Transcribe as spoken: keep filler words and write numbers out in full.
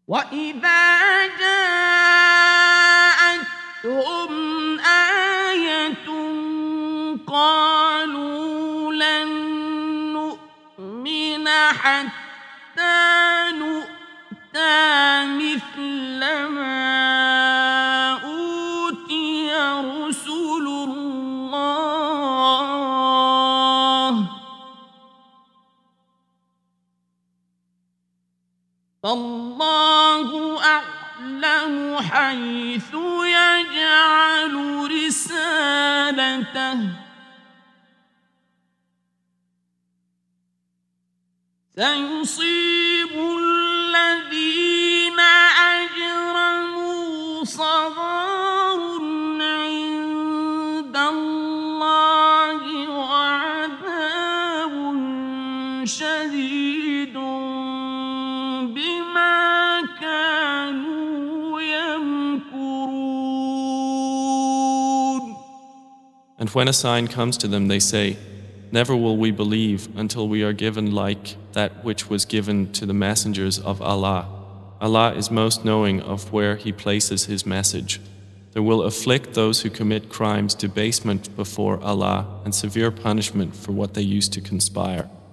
وَإِذَا جَاءَتْهُمْ آيَةٌ قَالُوا لَن نُّؤْمِنَ حَتَّىٰ نُؤْتَىٰ مِثْلَ مَا أُوتِيَ رُسُلُ اللَّهِ ۖ فَاللَّهُ أَعْلَمُ حَيْثُ يَجْعَلُ رِسَالَتَهُ ۗ سَيُصِيبُ الَّذِينَ أَجْرَمُوا صَغَارٌ عِندَ اللَّهِ وَعَذَابٌ شَدِيدٌ بِمَا كَانُوا يَمْكُرُونَ. And when a sign comes to them, they say, "Never will we believe until we are given like that which was given to the messengers of Allah. Allah is most knowing of where He places His message. There will afflict those who commit crimes debasement before Allah and severe punishment for what they used to conspire."